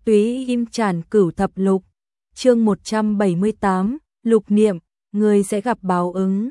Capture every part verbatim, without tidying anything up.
Túy Im Tràn Cửu Thập Lục, chương một trăm bảy mươi tám, Lục Niệm, người sẽ gặp báo ứng.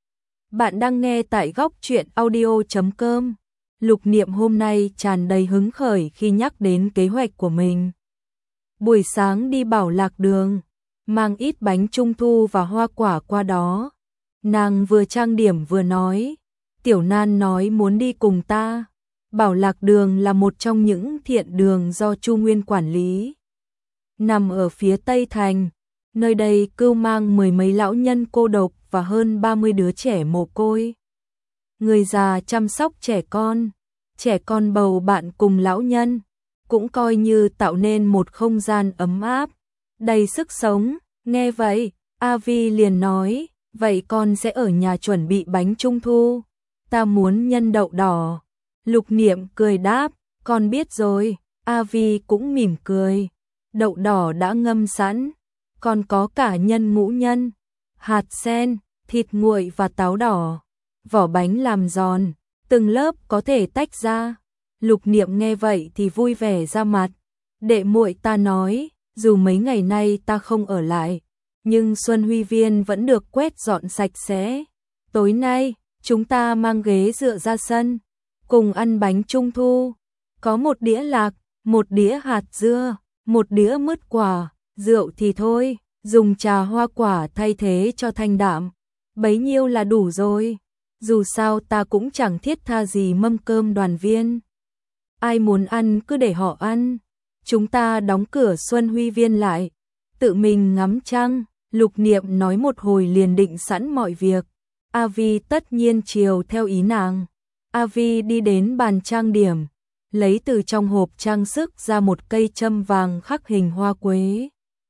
Bạn đang nghe tại góc truyện audio chấm com. Lục Niệm hôm nay tràn đầy hứng khởi khi nhắc đến kế hoạch của mình. Buổi sáng đi Bảo Lạc Đường, mang ít bánh trung thu và hoa quả qua đó. Nàng vừa trang điểm vừa nói, Tiểu Nan nói muốn đi cùng ta. Bảo Lạc Đường là một trong những thiện đường do Chu Nguyên quản lý. Nằm ở phía Tây Thành, nơi đây cưu mang mười mấy lão nhân cô độc và hơn ba mươi đứa trẻ mồ côi. Người già chăm sóc trẻ con, trẻ con bầu bạn cùng lão nhân, cũng coi như tạo nên một không gian ấm áp, đầy sức sống. Nghe vậy, A Vi liền nói, vậy con sẽ ở nhà chuẩn bị bánh trung thu, ta muốn nhân đậu đỏ. Lục Niệm cười đáp, con biết rồi. A Vi cũng mỉm cười, đậu đỏ đã ngâm sẵn, còn có cả nhân ngũ nhân, hạt sen, thịt nguội và táo đỏ. Vỏ bánh làm giòn, từng lớp có thể tách ra. Lục Niệm nghe vậy thì vui vẻ ra mặt. Đệ muội ta nói, dù mấy ngày nay ta không ở lại, nhưng Xuân Huy Viên vẫn được quét dọn sạch sẽ. Tối nay, chúng ta mang ghế dựa ra sân, cùng ăn bánh trung thu. Có một đĩa lạc, một đĩa hạt dưa, một đĩa mứt quả, rượu thì thôi, dùng trà hoa quả thay thế cho thanh đạm. Bấy nhiêu là đủ rồi. Dù sao ta cũng chẳng thiết tha gì mâm cơm đoàn viên. Ai muốn ăn cứ để họ ăn. Chúng ta đóng cửa Xuân Huy Viên lại, tự mình ngắm trăng. Lục Niệm nói một hồi liền định sẵn mọi việc. A Vi tất nhiên chiều theo ý nàng. A Vi đi đến bàn trang điểm, lấy từ trong hộp trang sức ra một cây châm vàng khắc hình hoa quế,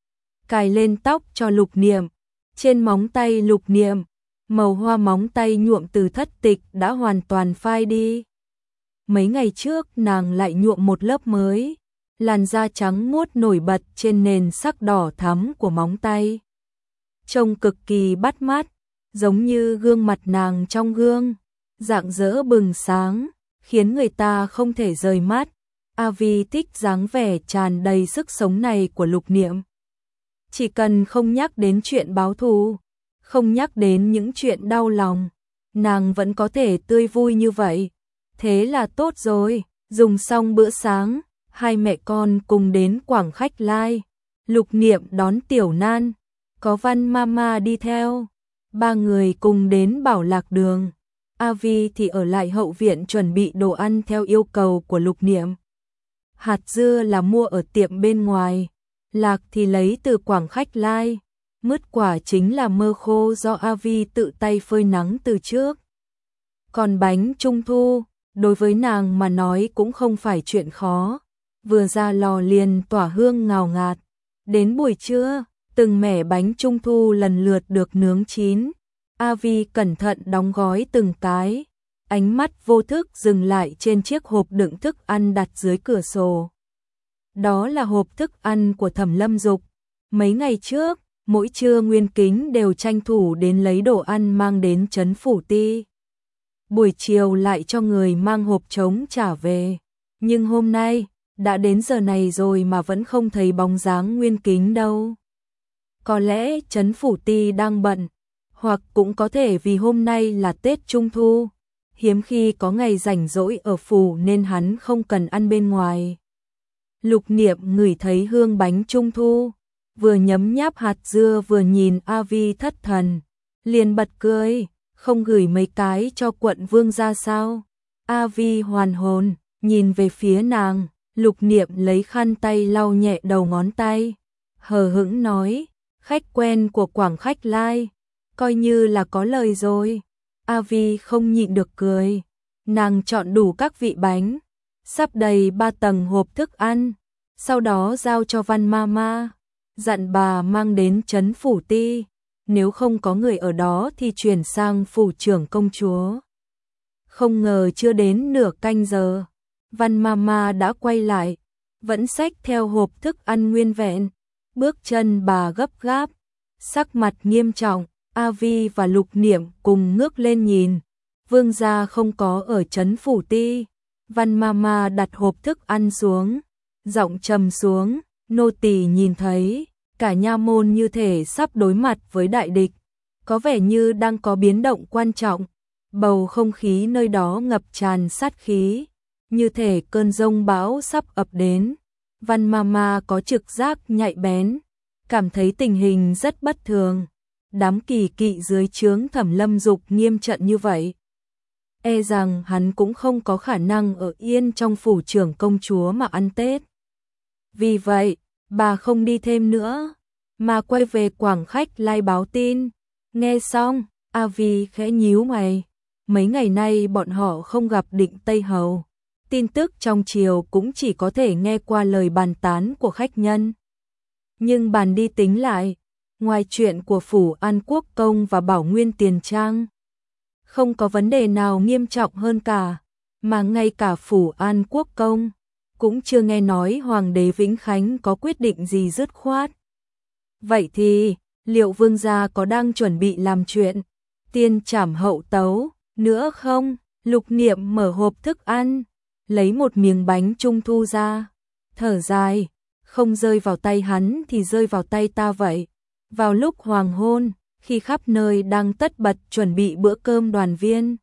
cài lên tóc cho Lục Niệm. Trên móng tay Lục Niệm, màu hoa móng tay nhuộm từ thất tịch đã hoàn toàn phai đi. Mấy ngày trước nàng lại nhuộm một lớp mới, làn da trắng muốt nổi bật trên nền sắc đỏ thắm của móng tay, trông cực kỳ bắt mắt, giống như gương mặt nàng trong gương, rạng rỡ bừng sáng, khiến người ta không thể rời mắt. A Vi thích dáng vẻ tràn đầy sức sống này của Lục Niệm. Chỉ cần không nhắc đến chuyện báo thù, không nhắc đến những chuyện đau lòng, nàng vẫn có thể tươi vui như vậy. Thế là tốt rồi. Dùng xong bữa sáng, hai mẹ con cùng đến Quảng Khách Lai. Lục Niệm đón Tiểu Nan, có Văn Mama đi theo. Ba người cùng đến Bảo Lạc Đường. A Vi thì ở lại hậu viện chuẩn bị đồ ăn theo yêu cầu của Lục Niệm. Hạt dưa là mua ở tiệm bên ngoài, lạc thì lấy từ Quảng Khách Lai, mứt quả chính là mơ khô do A Vi tự tay phơi nắng từ trước. Còn bánh trung thu, đối với nàng mà nói cũng không phải chuyện khó, vừa ra lò liền tỏa hương ngào ngạt. Đến buổi trưa, từng mẻ bánh trung thu lần lượt được nướng chín. A Vi cẩn thận đóng gói từng cái, ánh mắt vô thức dừng lại trên chiếc hộp đựng thức ăn đặt dưới cửa sổ. Đó là hộp thức ăn của Thẩm Lâm Dục. Mấy ngày trước, mỗi trưa Nguyên Kính đều tranh thủ đến lấy đồ ăn mang đến trấn Phủ Ti. Buổi chiều lại cho người mang hộp trống trả về. Nhưng hôm nay, đã đến giờ này rồi mà vẫn không thấy bóng dáng Nguyên Kính đâu. Có lẽ trấn Phủ Ti đang bận, hoặc cũng có thể vì hôm nay là Tết Trung Thu, hiếm khi có ngày rảnh rỗi ở phủ nên hắn không cần ăn bên ngoài. Lục Niệm ngửi thấy hương bánh Trung Thu, vừa nhấm nháp hạt dưa vừa nhìn A Vi thất thần, liền bật cười, không gửi mấy cái cho quận vương ra sao? A Vi hoàn hồn, nhìn về phía nàng. Lục Niệm lấy khăn tay lau nhẹ đầu ngón tay, hờ hững nói, khách quen của Quảng Khách Lai, coi như là có lời rồi. A Vi không nhịn được cười, nàng chọn đủ các vị bánh, sắp đầy ba tầng hộp thức ăn, sau đó giao cho Văn Mama, dặn bà mang đến trấn Phủ Ti, nếu không có người ở đó thì chuyển sang phủ trưởng công chúa. Không ngờ chưa đến nửa canh giờ, Văn Mama đã quay lại, vẫn xách theo hộp thức ăn nguyên vẹn, bước chân bà gấp gáp, sắc mặt nghiêm trọng. A Vi và Lục Niệm cùng ngước lên nhìn, vương gia không có ở trấn Phủ Ti. Văn Mama đặt hộp thức ăn xuống, giọng trầm xuống, Nô tỳ nhìn thấy, cả nha môn như thể sắp đối mặt với đại địch, có vẻ như đang có biến động quan trọng, bầu không khí nơi đó ngập tràn sát khí, như thể cơn giông bão sắp ập đến. Văn Mama có trực giác nhạy bén, cảm thấy tình hình rất bất thường. Đám kỳ kỵ dưới trướng Thẩm Lâm Dục nghiêm trận như vậy, e rằng hắn cũng không có khả năng ở yên trong phủ trưởng công chúa mà ăn Tết. Vì vậy, bà không đi thêm nữa, mà quay về Quảng Khách lai báo tin. Nghe xong, A Vi khẽ nhíu mày. Mấy ngày nay bọn họ không gặp Định Tây Hầu. Tin tức trong triều cũng chỉ có thể nghe qua lời bàn tán của khách nhân. Nhưng bàn đi tính lại, ngoài chuyện của Phủ An Quốc Công và Bảo Nguyên Tiền Trang, không có vấn đề nào nghiêm trọng hơn cả, mà ngay cả Phủ An Quốc Công cũng chưa nghe nói Hoàng đế Vĩnh Khánh có quyết định gì dứt khoát. Vậy thì, liệu vương gia có đang chuẩn bị làm chuyện tiên trảm hậu tấu nữa không? Lục Niệm mở hộp thức ăn, lấy một miếng bánh trung thu ra, thở dài, không rơi vào tay hắn thì rơi vào tay ta vậy. Vào lúc hoàng hôn, khi khắp nơi đang tất bật chuẩn bị bữa cơm đoàn viên,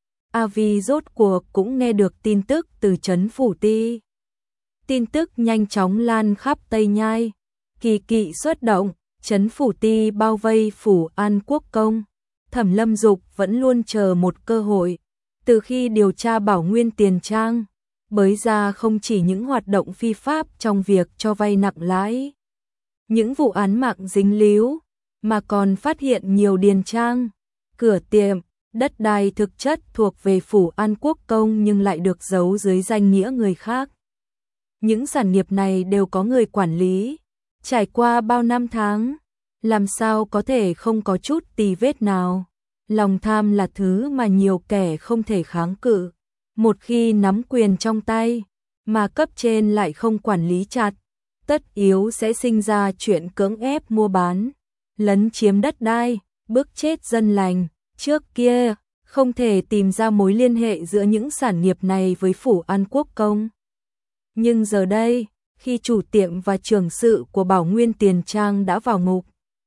A Vi rốt cuộc cũng nghe được tin tức từ trấn Phủ Ti. Tin tức nhanh chóng lan khắp Tây Nhai, kỳ kỵ xuất động, trấn Phủ Ti bao vây Phủ An Quốc Công. Thẩm Lâm Dục vẫn luôn chờ một cơ hội, từ khi điều tra Bảo Nguyên Tiền Trang, bới ra không chỉ những hoạt động phi pháp trong việc cho vay nặng lãi, những vụ án mạng dính líu, mà còn phát hiện nhiều điền trang, cửa tiệm, đất đai thực chất thuộc về Phủ An Quốc Công nhưng lại được giấu dưới danh nghĩa người khác. Những sản nghiệp này đều có người quản lý, trải qua bao năm tháng, làm sao có thể không có chút tì vết nào. Lòng tham là thứ mà nhiều kẻ không thể kháng cự, một khi nắm quyền trong tay, mà cấp trên lại không quản lý chặt, tất yếu sẽ sinh ra chuyện cưỡng ép mua bán, lấn chiếm đất đai, bức chết dân lành. Trước kia, không thể tìm ra mối liên hệ giữa những sản nghiệp này với Phủ An Quốc Công. Nhưng giờ đây, khi chủ tiệm và trưởng sự của Bảo Nguyên Tiền Trang đã vào ngục,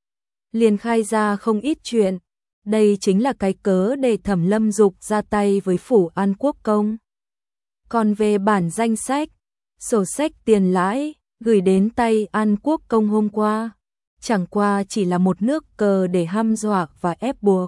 liền khai ra không ít chuyện. Đây chính là cái cớ để Thẩm Lâm Dục ra tay với Phủ An Quốc Công. Còn về bản danh sách, sổ sách tiền lãi gửi đến tay An Quốc Công hôm qua, chẳng qua chỉ là một nước cờ để hăm dọa và ép buộc.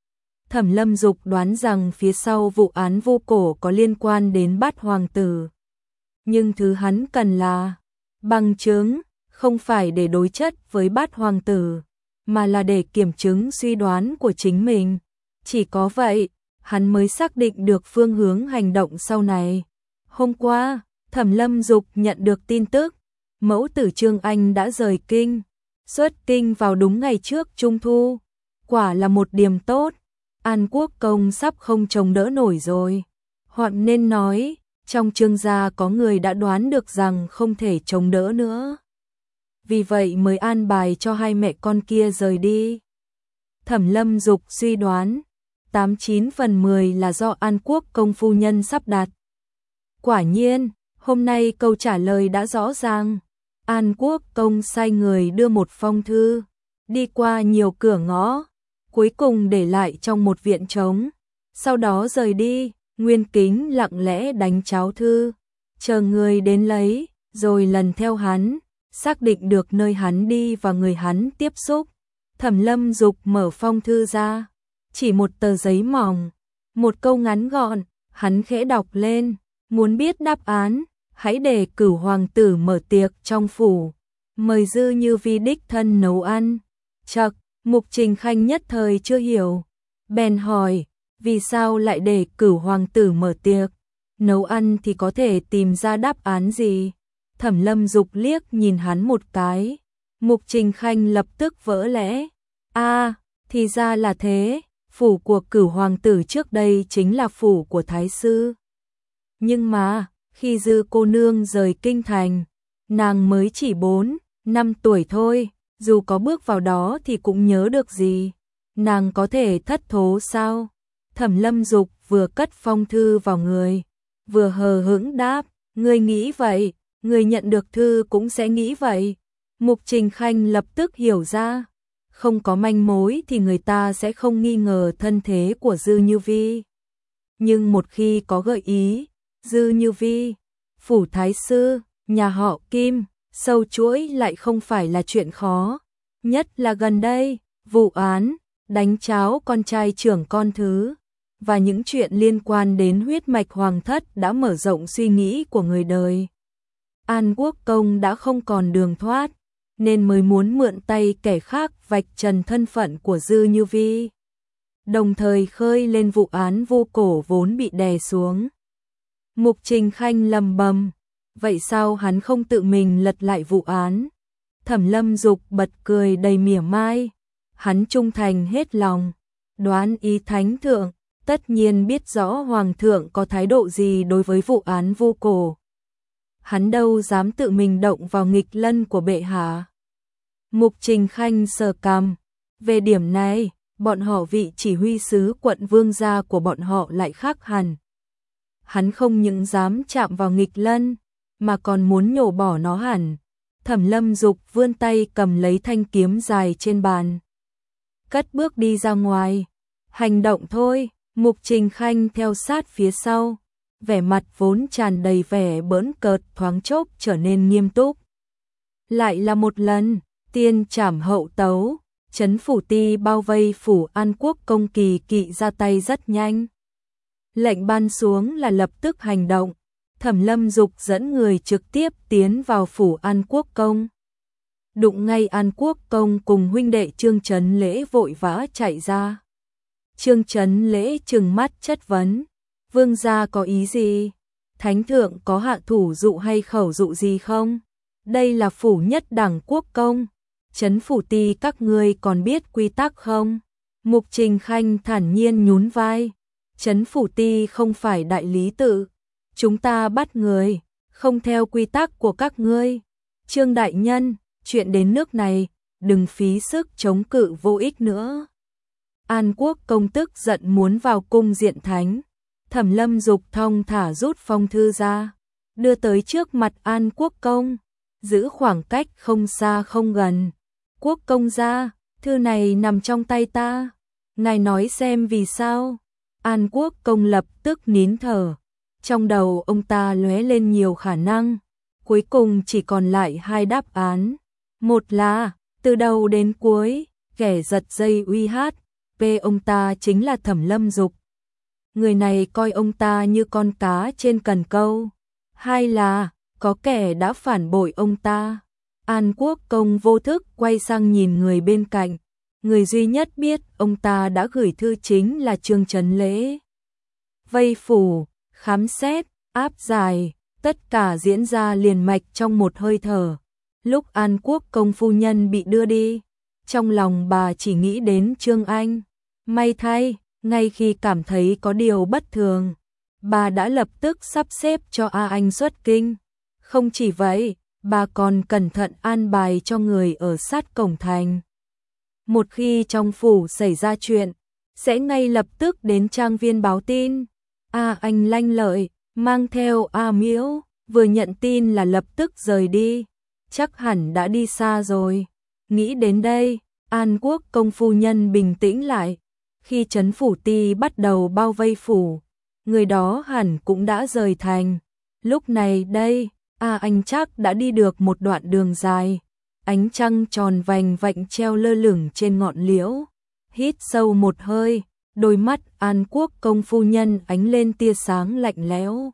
Thẩm Lâm Dục đoán rằng phía sau vụ án vô cổ có liên quan đến Bát hoàng tử. Nhưng thứ hắn cần là bằng chứng, không phải để đối chất với Bát hoàng tử, mà là để kiểm chứng suy đoán của chính mình. Chỉ có vậy, hắn mới xác định được phương hướng hành động sau này. Hôm qua, Thẩm Lâm Dục nhận được tin tức, mẫu tử Trương Anh đã rời kinh, xuất kinh vào đúng ngày trước Trung Thu. Quả là một điểm tốt, An Quốc Công sắp không chống đỡ nổi rồi. Hoặc nên nói, trong Trương gia có người đã đoán được rằng không thể chống đỡ nữa. Vì vậy mới an bài cho hai mẹ con kia rời đi. Thẩm Lâm Dục suy đoán, tám chín phần mười là do An Quốc Công phu nhân sắp đặt. Quả nhiên, hôm nay câu trả lời đã rõ ràng. An Quốc Công sai người đưa một phong thư, đi qua nhiều cửa ngõ, cuối cùng để lại trong một viện trống. Sau đó rời đi, Nguyên Kính lặng lẽ đánh cháo thư, chờ người đến lấy, rồi lần theo hắn, xác định được nơi hắn đi và người hắn tiếp xúc. Thẩm Lâm Dục mở phong thư ra, chỉ một tờ giấy mỏng, một câu ngắn gọn, hắn khẽ đọc lên, muốn biết đáp án, hãy để Cửu hoàng tử mở tiệc trong phủ, mời Dư Như Vi đích thân nấu ăn. Chậc, Mục Trình Khanh nhất thời chưa hiểu, bèn hỏi, vì sao lại để Cửu hoàng tử mở tiệc, nấu ăn thì có thể tìm ra đáp án gì? Thẩm Lâm Dục liếc nhìn hắn một cái, Mục Trình Khanh lập tức vỡ lẽ, a, à, thì ra là thế, phủ của Cửu hoàng tử trước đây chính là phủ của thái sư. Nhưng mà, khi Dư cô nương rời kinh thành, nàng mới chỉ bốn, năm tuổi thôi, dù có bước vào đó thì cũng nhớ được gì, nàng có thể thất thố sao? Thẩm Lâm Dục vừa cất phong thư vào người, vừa hờ hững đáp, ngươi nghĩ vậy, người nhận được thư cũng sẽ nghĩ vậy. Mục Trình Khanh lập tức hiểu ra, không có manh mối thì người ta sẽ không nghi ngờ thân thế của Dư Như Vi. Nhưng một khi có gợi ý, Dư Như Vi, phủ thái sư, nhà họ Kim, sâu chuỗi lại không phải là chuyện khó. Nhất là gần đây, vụ án, đánh cháo con trai trưởng con thứ, và những chuyện liên quan đến huyết mạch hoàng thất đã mở rộng suy nghĩ của người đời. An Quốc Công đã không còn đường thoát, nên mới muốn mượn tay kẻ khác vạch trần thân phận của Dư Như Vi, đồng thời khơi lên vụ án vô cổ vốn bị đè xuống. Mục Trình Khanh lầm bầm, vậy sao hắn không tự mình lật lại vụ án? Thẩm Lâm Dục bật cười đầy mỉa mai, hắn trung thành hết lòng, đoán ý thánh thượng, tất nhiên biết rõ hoàng thượng có thái độ gì đối với vụ án vô cổ. Hắn đâu dám tự mình động vào nghịch lân của bệ hạ. Mục Trình Khanh sờ cằm, về điểm này, bọn họ vị chỉ huy sứ quận vương gia của bọn họ lại khác hẳn. Hắn không những dám chạm vào nghịch lân, mà còn muốn nhổ bỏ nó hẳn. Thẩm Lâm Dục vươn tay cầm lấy thanh kiếm dài trên bàn, cất bước đi ra ngoài. Hành động thôi. Mục Trình Khanh theo sát phía sau, vẻ mặt vốn tràn đầy vẻ bỡn cợt thoáng chốc trở nên nghiêm túc. Lại là một lần, tiên trảm hậu tấu, trấn phủ ti bao vây phủ An Quốc Công kỳ kỵ ra tay rất nhanh. Lệnh ban xuống là lập tức hành động, Thẩm Lâm Dục dẫn người trực tiếp tiến vào phủ An Quốc Công. Đụng ngay An Quốc Công cùng huynh đệ Trương Chấn Lễ vội vã chạy ra. Trương Chấn Lễ trừng mắt chất vấn, vương gia có ý gì? Thánh thượng có hạ thủ dụ hay khẩu dụ gì không? Đây là phủ nhất đẳng quốc công, trấn phủ ti các ngươi còn biết quy tắc không? Mục Trình Khanh thản nhiên nhún vai, trấn phủ ti không phải đại lý tự, chúng ta bắt người, không theo quy tắc của các ngươi. Trương đại nhân, chuyện đến nước này, đừng phí sức chống cự vô ích nữa. An Quốc Công tức giận muốn vào cung diện thánh. Thẩm Lâm Dục thong thả rút phong thư ra, đưa tới trước mặt An Quốc Công, giữ khoảng cách không xa không gần. Quốc công gia, thư này nằm trong tay ta, ngài nói xem vì sao? An Quốc Công lập tức nín thở, trong đầu ông ta lóe lên nhiều khả năng, cuối cùng chỉ còn lại hai đáp án. Một là, từ đầu đến cuối, kẻ giật dây uy hát, p ông ta chính là Thẩm Lâm Dục. Người này coi ông ta như con cá trên cần câu. Hai là, có kẻ đã phản bội ông ta. An Quốc Công vô thức quay sang nhìn người bên cạnh. Người duy nhất biết ông ta đã gửi thư chính là Trương Chấn Lễ. Vây phủ, khám xét, áp giải, tất cả diễn ra liền mạch trong một hơi thở. Lúc An Quốc Công phu nhân bị đưa đi, trong lòng bà chỉ nghĩ đến Trương Anh. May thay, ngay khi cảm thấy có điều bất thường, bà đã lập tức sắp xếp cho A Anh xuất kinh. Không chỉ vậy, bà còn cẩn thận an bài cho người ở sát cổng thành. Một khi trong phủ xảy ra chuyện, sẽ ngay lập tức đến trang viên báo tin. A Anh lanh lợi, mang theo A Miễu, vừa nhận tin là lập tức rời đi. Chắc hẳn đã đi xa rồi. Nghĩ đến đây, An Quốc Công phu nhân bình tĩnh lại. Khi trấn phủ ti bắt đầu bao vây phủ, người đó hẳn cũng đã rời thành. Lúc này đây, A Anh chắc đã đi được một đoạn đường dài. Ánh trăng tròn vành vạnh treo lơ lửng trên ngọn liễu. Hít sâu một hơi, đôi mắt An Quốc Công phu nhân ánh lên tia sáng lạnh lẽo.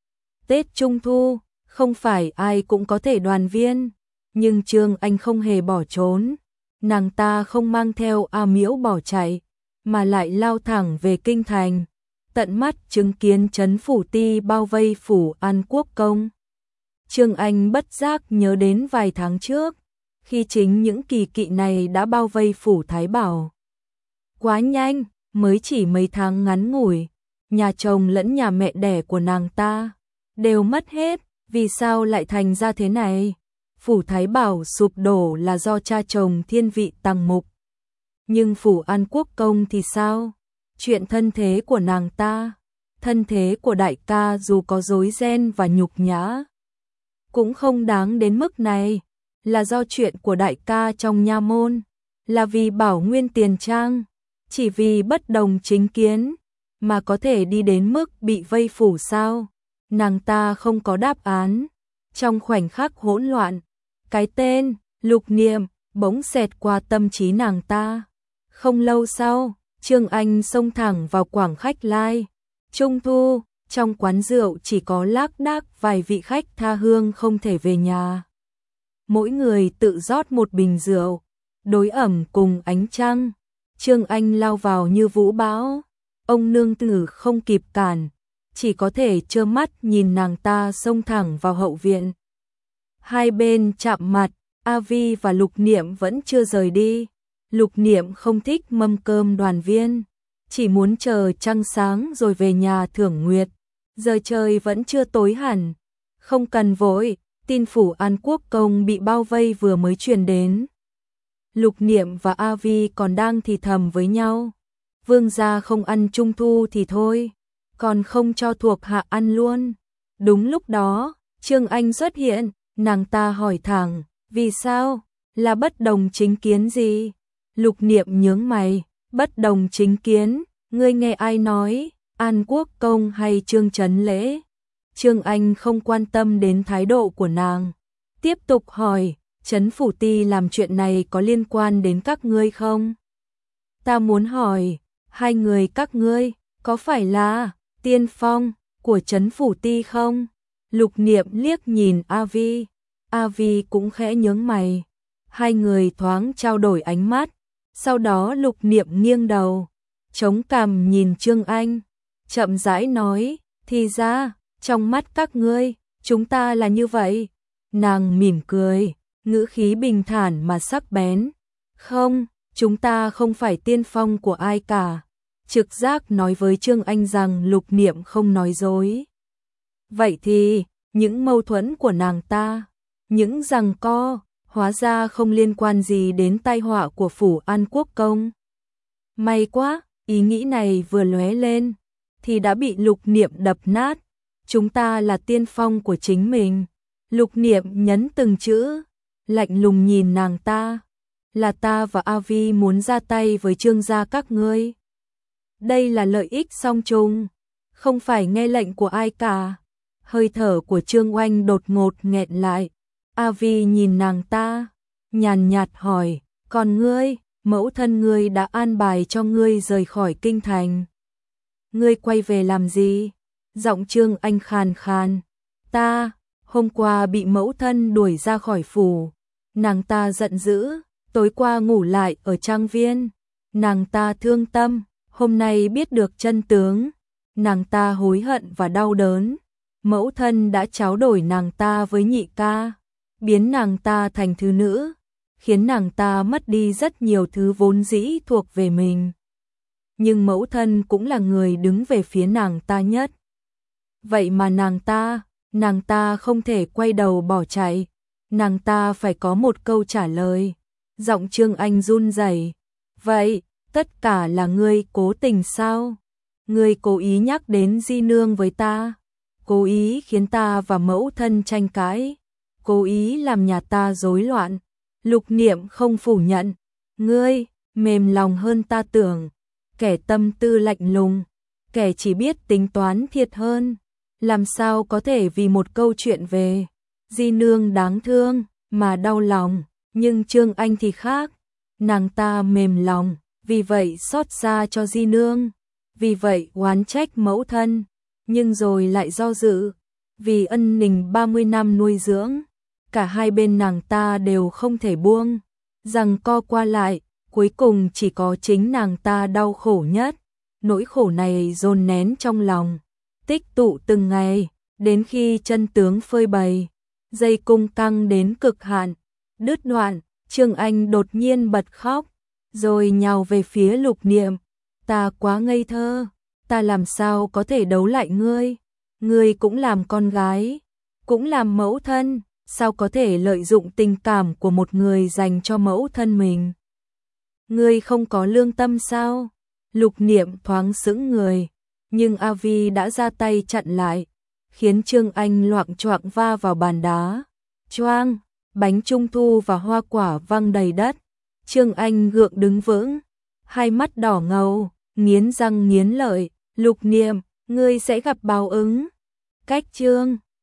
Tết Trung Thu, không phải ai cũng có thể đoàn viên, nhưng Trương Anh không hề bỏ trốn. Nàng ta không mang theo A Miễu bỏ chạy, mà lại lao thẳng về kinh thành, tận mắt chứng kiến trấn phủ ti bao vây phủ An Quốc Công. Trương Anh bất giác nhớ đến vài tháng trước, khi chính những kỳ kỵ này đã bao vây phủ Thái Bảo. Quá nhanh, mới chỉ mấy tháng ngắn ngủi, nhà chồng lẫn nhà mẹ đẻ của nàng ta đều mất hết, vì sao lại thành ra thế này? Phủ Thái Bảo sụp đổ là do cha chồng thiên vị Tằng Mục. Nhưng phủ An Quốc Công thì sao? Chuyện thân thế của nàng ta, thân thế của đại ca dù có rối ren và nhục nhã, cũng không đáng đến mức này, là do chuyện của đại ca trong nha môn, là vì bảo nguyên tiền trang, chỉ vì bất đồng chính kiến, mà có thể đi đến mức bị vây phủ sao? Nàng ta không có đáp án. Trong khoảnh khắc hỗn loạn, cái tên Lục Niệm bỗng xẹt qua tâm trí nàng ta. Không lâu sau, Trương Anh xông thẳng vào quảng khách lai. Trung thu, trong quán rượu chỉ có lác đác vài vị khách tha hương không thể về nhà. Mỗi người tự rót một bình rượu, đối ẩm cùng ánh trăng. Trương Anh lao vào như vũ bão. Ông nương tử không kịp cản, chỉ có thể trơ mắt nhìn nàng ta xông thẳng vào hậu viện. Hai bên chạm mặt, A Vi và Lục Niệm vẫn chưa rời đi. Lục Niệm không thích mâm cơm đoàn viên, chỉ muốn chờ trăng sáng rồi về nhà thưởng nguyệt. Giờ trời vẫn chưa tối hẳn, không cần vội, tin phủ An Quốc công bị bao vây vừa mới truyền đến. Lục Niệm và A Vi còn đang thì thầm với nhau. Vương gia không ăn trung thu thì thôi, còn không cho thuộc hạ ăn luôn. Đúng lúc đó, Trương Anh xuất hiện, nàng ta hỏi thẳng, vì sao, là bất đồng chính kiến gì? Lục Niệm nhướng mày, bất đồng chính kiến, ngươi nghe ai nói, An Quốc công hay Trương Trấn Lễ? Trương Anh không quan tâm đến thái độ của nàng, tiếp tục hỏi, Trấn Phủ Ti làm chuyện này có liên quan đến các ngươi không? Ta muốn hỏi, hai người các ngươi có phải là tiên phong của Trấn Phủ Ti không? Lục Niệm liếc nhìn A Vi, A Vi cũng khẽ nhướng mày. Hai người thoáng trao đổi ánh mắt, sau đó Lục Niệm nghiêng đầu, chống cằm nhìn Trương Anh, chậm rãi nói, thì ra, trong mắt các ngươi, chúng ta là như vậy. Nàng mỉm cười, ngữ khí bình thản mà sắc bén. Không, chúng ta không phải tiên phong của ai cả. Trực giác nói với Trương Anh rằng Lục Niệm không nói dối. Vậy thì, những mâu thuẫn của nàng ta, những giằng co, hóa ra không liên quan gì đến tai họa của phủ An Quốc công. May quá, ý nghĩ này vừa lóe lên, thì đã bị Lục Niệm đập nát. Chúng ta là tiên phong của chính mình. Lục Niệm nhấn từng chữ, lạnh lùng nhìn nàng ta. Là ta và A Vi muốn ra tay với Trương gia các ngươi. Đây là lợi ích song trùng, không phải nghe lệnh của ai cả. Hơi thở của Trương Oanh đột ngột nghẹn lại. A Vi nhìn nàng ta, nhàn nhạt hỏi, còn ngươi, mẫu thân ngươi đã an bài cho ngươi rời khỏi kinh thành. Ngươi quay về làm gì? Giọng Trương Anh khàn khàn. Ta, hôm qua bị mẫu thân đuổi ra khỏi phủ. Nàng ta giận dữ, tối qua ngủ lại ở trang viên. Nàng ta thương tâm, hôm nay biết được chân tướng. Nàng ta hối hận và đau đớn. Mẫu thân đã tráo đổi nàng ta với nhị ca, biến nàng ta thành thứ nữ, khiến nàng ta mất đi rất nhiều thứ vốn dĩ thuộc về mình. Nhưng mẫu thân cũng là người đứng về phía nàng ta nhất. Vậy mà nàng ta, nàng ta không thể quay đầu bỏ chạy, nàng ta phải có một câu trả lời. Giọng Trương Anh run rẩy. Vậy, tất cả là ngươi cố tình sao? Ngươi cố ý nhắc đến Di nương với ta, cố ý khiến ta và mẫu thân tranh cãi, cố ý làm nhà ta rối loạn. Lục Niệm không phủ nhận, ngươi mềm lòng hơn ta tưởng, kẻ tâm tư lạnh lùng, kẻ chỉ biết tính toán thiệt hơn, làm sao có thể vì một câu chuyện về Di nương đáng thương mà đau lòng. Nhưng Trương Anh thì khác, nàng ta mềm lòng, vì vậy xót xa cho Di nương, vì vậy oán trách mẫu thân, nhưng rồi lại do dự, vì ân tình ba mươi năm nuôi dưỡng, cả hai bên nàng ta đều không thể buông, giằng co qua lại, cuối cùng chỉ có chính nàng ta đau khổ nhất. Nỗi khổ này dồn nén trong lòng, tích tụ từng ngày, đến khi chân tướng phơi bày, dây cung căng đến cực hạn, đứt đoạn, Trương Anh đột nhiên bật khóc, rồi nhào về phía Lục Niệm. Ta quá ngây thơ, ta làm sao có thể đấu lại ngươi? Ngươi cũng làm con gái, cũng làm mẫu thân, sao có thể lợi dụng tình cảm của một người dành cho mẫu thân mình? Ngươi không có lương tâm sao? Lục Niệm thoáng sững người, nhưng A Vi đã ra tay chặn lại, khiến Trương Anh loạng choạng va vào bàn đá. Choang, bánh trung thu và hoa quả văng đầy đất. Trương Anh gượng đứng vững, hai mắt đỏ ngầu, nghiến răng nghiến lợi, Lục Niệm, ngươi sẽ gặp báo ứng. Cách Trương